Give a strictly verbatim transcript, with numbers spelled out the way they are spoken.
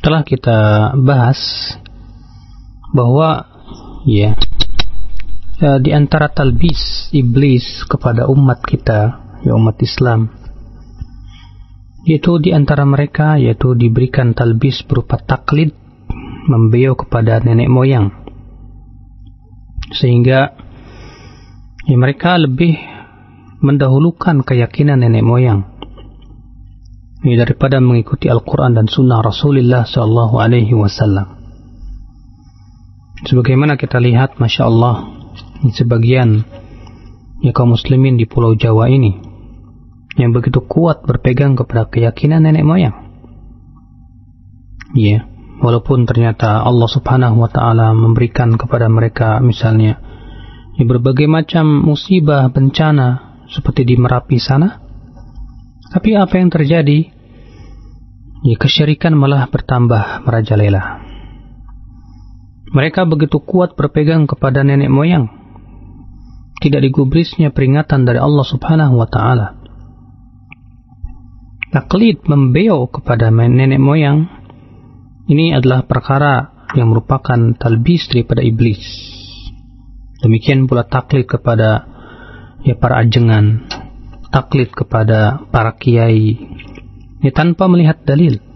telah kita bahas bahwa ya, ya di antara talbis iblis kepada umat kita, ya umat Islam, yaitu di antara mereka yaitu diberikan talbis berupa taklid, membeo kepada nenek moyang, sehingga ya, mereka lebih mendahulukan keyakinan nenek moyang ya, daripada mengikuti Al-Quran dan Sunnah Rasulullah Sallallahu Alaihi Wasallam. Sebagaimana kita lihat, masya Allah, sebagian ya kaum muslimin di Pulau Jawa ini yang begitu kuat berpegang kepada keyakinan nenek moyang. Ya, walaupun ternyata Allah Subhanahu wa taala memberikan kepada mereka misalnya ya, berbagai macam musibah, bencana seperti di Merapi sana, tapi apa yang terjadi? Ya, kesyirikan malah bertambah merajalela. Mereka begitu kuat berpegang kepada nenek moyang, tidak digubrisnya peringatan dari Allah Subhanahu wa taala. Taklid, membeo kepada nenek moyang, ini adalah perkara yang merupakan talbis daripada iblis. Demikian pula taklid kepada ya para ajengan, taklid kepada para kiai, ya tanpa melihat dalil.